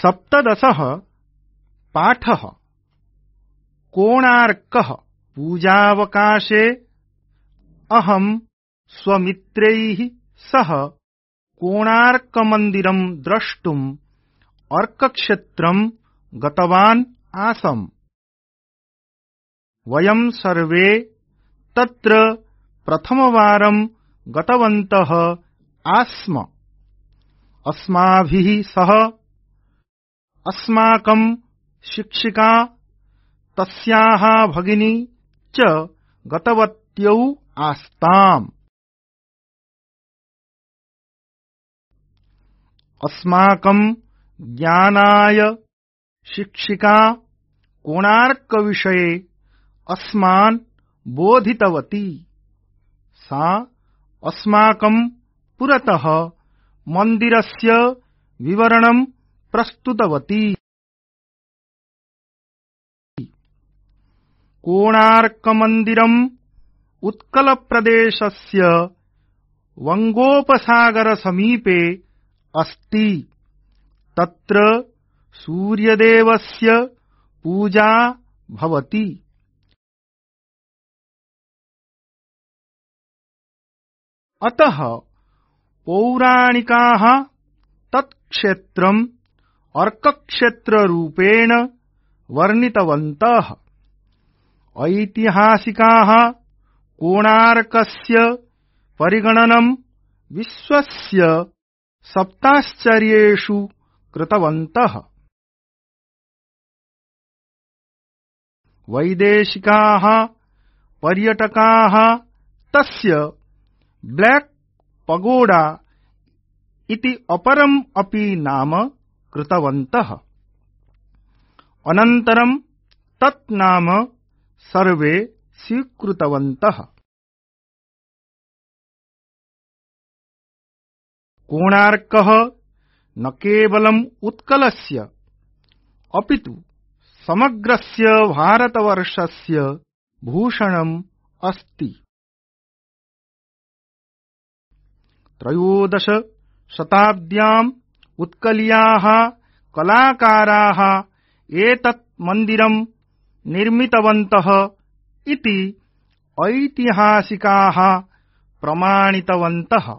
सप्तदशः पाठः कोणार्कः पूजावकाशे अहं स्वमित्रैः सह कोणार्कमन्दिरं द्रष्टुम् अर्कक्षेत्रं गतवान् आसम्। वयं सर्वे तत्र प्रथमवारं गतवन्तः आस्म। अस्माभिः सह अस्माकं शिक्षिका तस्याः भगिनी च गतवत्यौ आस्ताम्। अस्माकं ज्ञानाय शिक्षिका कोणार्कविषये अस्मान् बोधितवती। सा अस्माकं पुरतः मन्दिरस्य विवरणं प्रस्तुतवती। कोणार्कमन्दिरम् उत्कलप्रदेशस्य वंगोपसागरसमीपे अस्ति। तत्र सूर्यदेवस्य पूजा भवति। अतः पौराणिकाः तत्क्षेत्रम् अर्कक्षेत्ररूपेण वर्णितवन्तः। ऐतिहासिकाः कोणार्कस्य परिगणनं विश्वस्य सप्ताश्चर्येषु कृतवन्तः। वैदेशिकाः पर्यटकाः तस्य ब्लैक पगोडा इति अपरम् अपि नाम कृतवन्तः। अनन्तरं तत् नाम सर्वे स्वीकृतवन्तः। कोणार्कः न केवलम् उत्कलस्य अपितु समग्रस्य भारतवर्षस्य भूषणम् अस्ति। त्रयोदश शताब्द्याम् उत्कलीयाः कलाकाराः एतत् मन्दिरं निर्मितवन्तः इति ऐतिहासिकाः प्रमाणितवन्तः।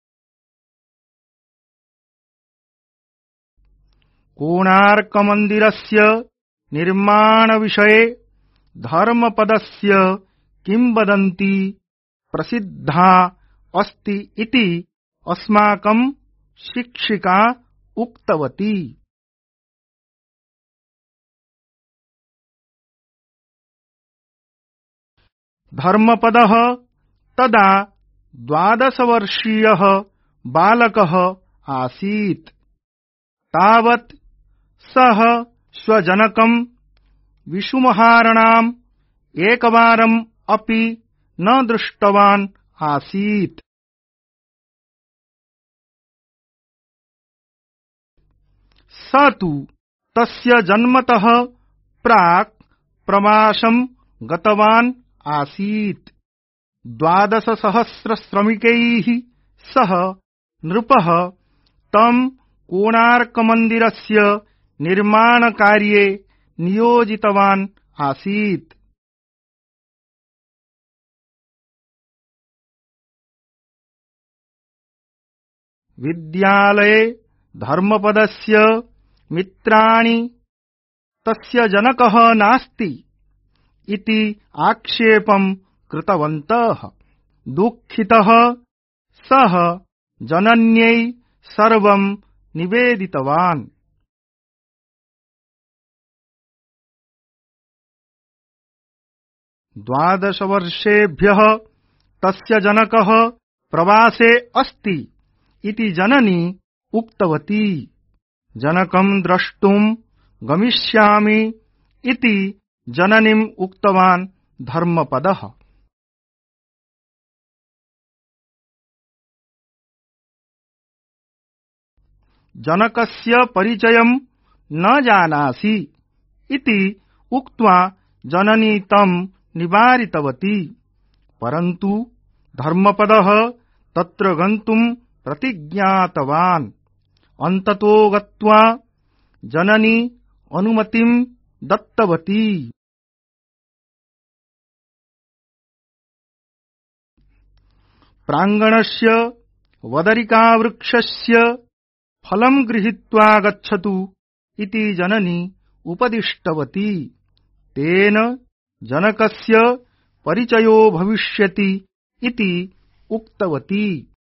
कोणार्कमन्दिरस्य निर्माणविषये धर्मपदस्य किंवदन्ती प्रसिद्धा अस्ति इति अस्माकं शिक्षिका उक्तवती। धर्मपदः तदा 12-वर्षीयः बालकः आसीत्। तावत् सः स्वजनकं विशुमहारणाम् एकवारम् अपि न दृष्टवान् आसीत्। स तु तस्य जन्मतः प्राक् प्रवासं गतवान् आसीत्। 12,000 श्रमिकैः सह नृपः तं कोणार्कमन्दिरस्य निर्माणकार्ये नियोजितवान् आसीत्। विद्यालये धर्मपदस्य मित्राणि तस्य जनकः नास्ति इति आक्षेपं कृतवन्तः। दुःखितः सः जनन्यै सर्वं निवेदितवान्। 12 वर्षेभ्यः तस्य जनकः प्रवासे अस्ति इति जननी उक्तवती। जनकं द्रष्टुं गमिष्यामि इति जननीम् उक्तवान् धर्मपदः। जनकस्य परिचयं न जानासि इति उक्त्वा जननी तं निवारितवती। परन्तु धर्मपदः तत्र गन्तुं प्रतिज्ञातवान्। अन्ततो गत्वा जननी अनुमतिं दत्तवती। प्राङ्गणस्य वदरिकावृक्षस्य फलं गृहीत्वा गच्छतु इति जननी उपदिष्टवती। तेन जनकस्य परिचयो भविष्यति इति उक्तवती।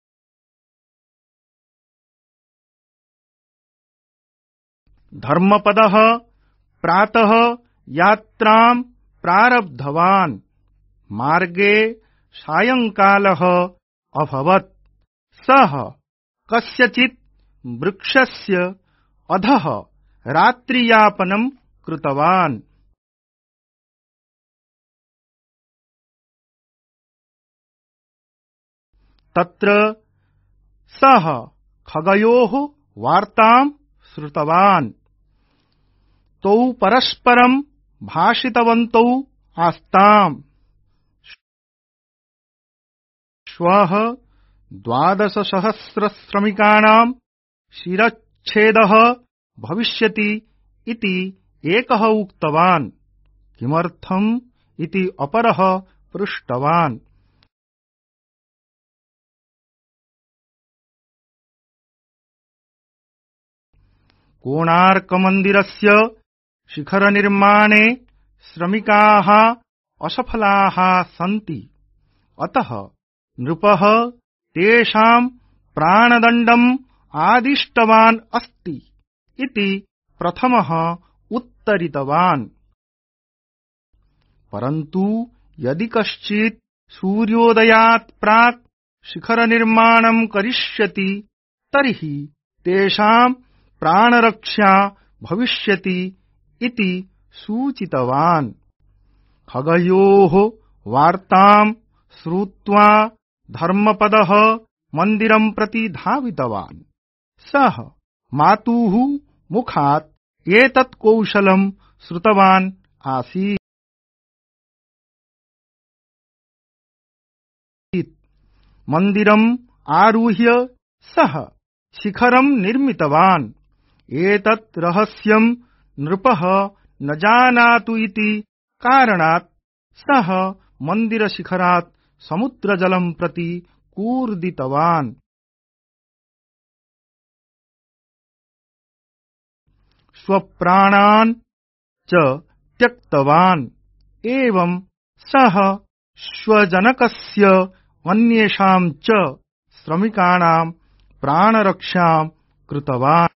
धर्मपदः प्रातः यात्रां प्रारब्धवान्। मार्गे सायंकालः अभवत्। सः कस्यचित् वृक्षस्य अधः रात्रियापनं कृतवान्। तत्र सः खगयोः वार्तां श्रुतवान्। तौ परस्परं भाषितवन्तौ आस्ताम्। श्वः 12,000 श्रमिकाणां शिरच्छेदः भविष्यति इति एकः उक्तवान्। किमर्थम् इति अपरः पृष्टवान्। कोणार्कमन्दिरस्य शिखरनिर्माणे श्रमिकाः असफलाः सन्ति। अतः नृपः तेषां प्राणदण्डम् आदिष्टवान् अस्ति इति प्रथमः उत्तरितवान्। परन्तु यदि कश्चित् सूर्योदयात् प्राक् शिखरनिर्माणं करिष्यति तर्हि तेषां प्राणरक्षा भविष्यति इति सूचितवान्। खगयोः वार्तां श्रुत्वा धर्मपदः मन्दिरं प्रति धावितवान्। सः मातुः मुखात् एतत् कौशलं श्रुतवान् आसीत्। मन्दिरम् आरुह्य सः शिखरं निर्मितवान्। एतत् रहस्यं नृपः न जानातु इति कारणात् सः मन्दिरशिखरात् समुद्रजलं प्रति कूर्दितवान्। स्वप्राणान् च त्यक्तवान्। एवं सः स्वजनकस्य अन्येषां च श्रमिकाणां प्राणरक्षां कृतवान्।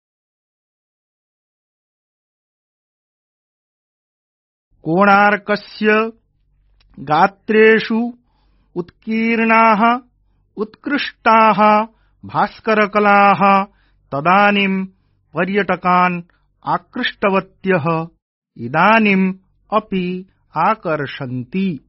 कोणार्कस्य गात्रेषु उत्कीर्णाः उत्कृष्टाः भास्करकलाः तदानीं पर्यटकान् आकृष्टवत्यः इदानीम् अपि आकर्षन्ति।